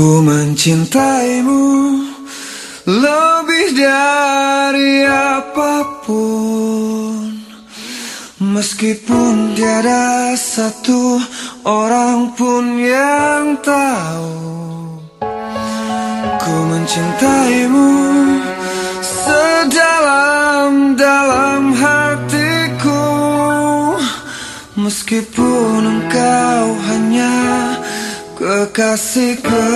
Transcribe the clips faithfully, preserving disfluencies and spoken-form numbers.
Ku mencintaimu lebih dari apapun, meskipun tiada satu orang pun yang tahu. Ku mencintaimu sedalam-dalam hatiku, meskipun engkau hanya kekasih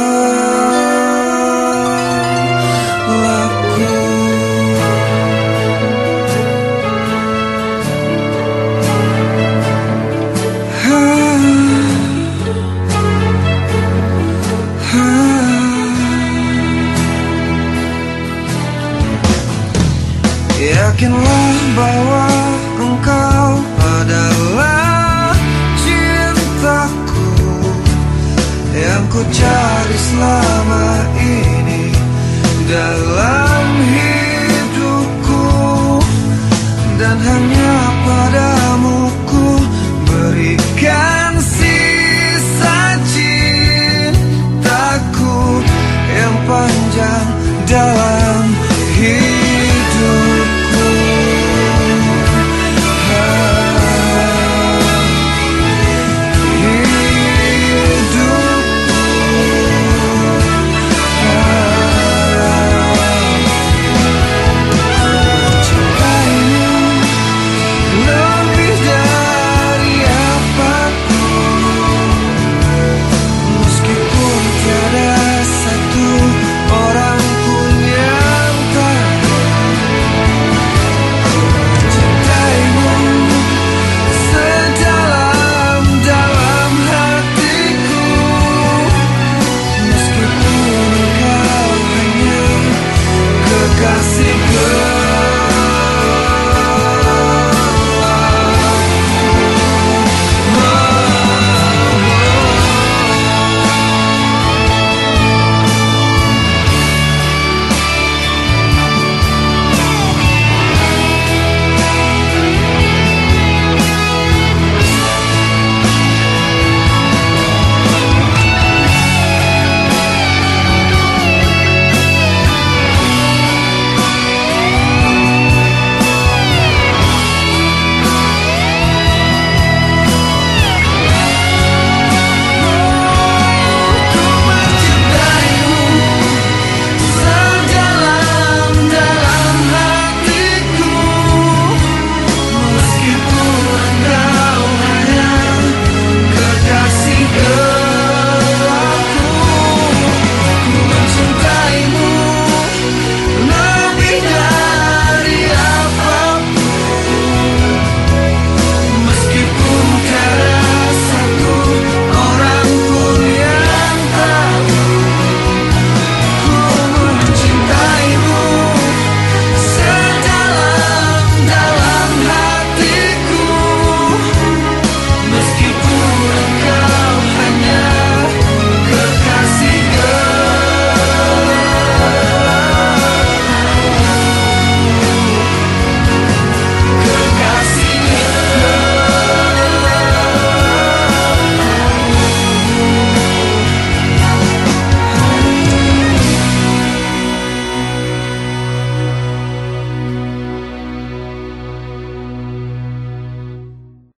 gelapku. Yakinlah bahwa engkau adalah cintaku yang ku cari selama ini dalam hidupku, dan hanya padamu ku berikan sisa cintaku yang panjang dalam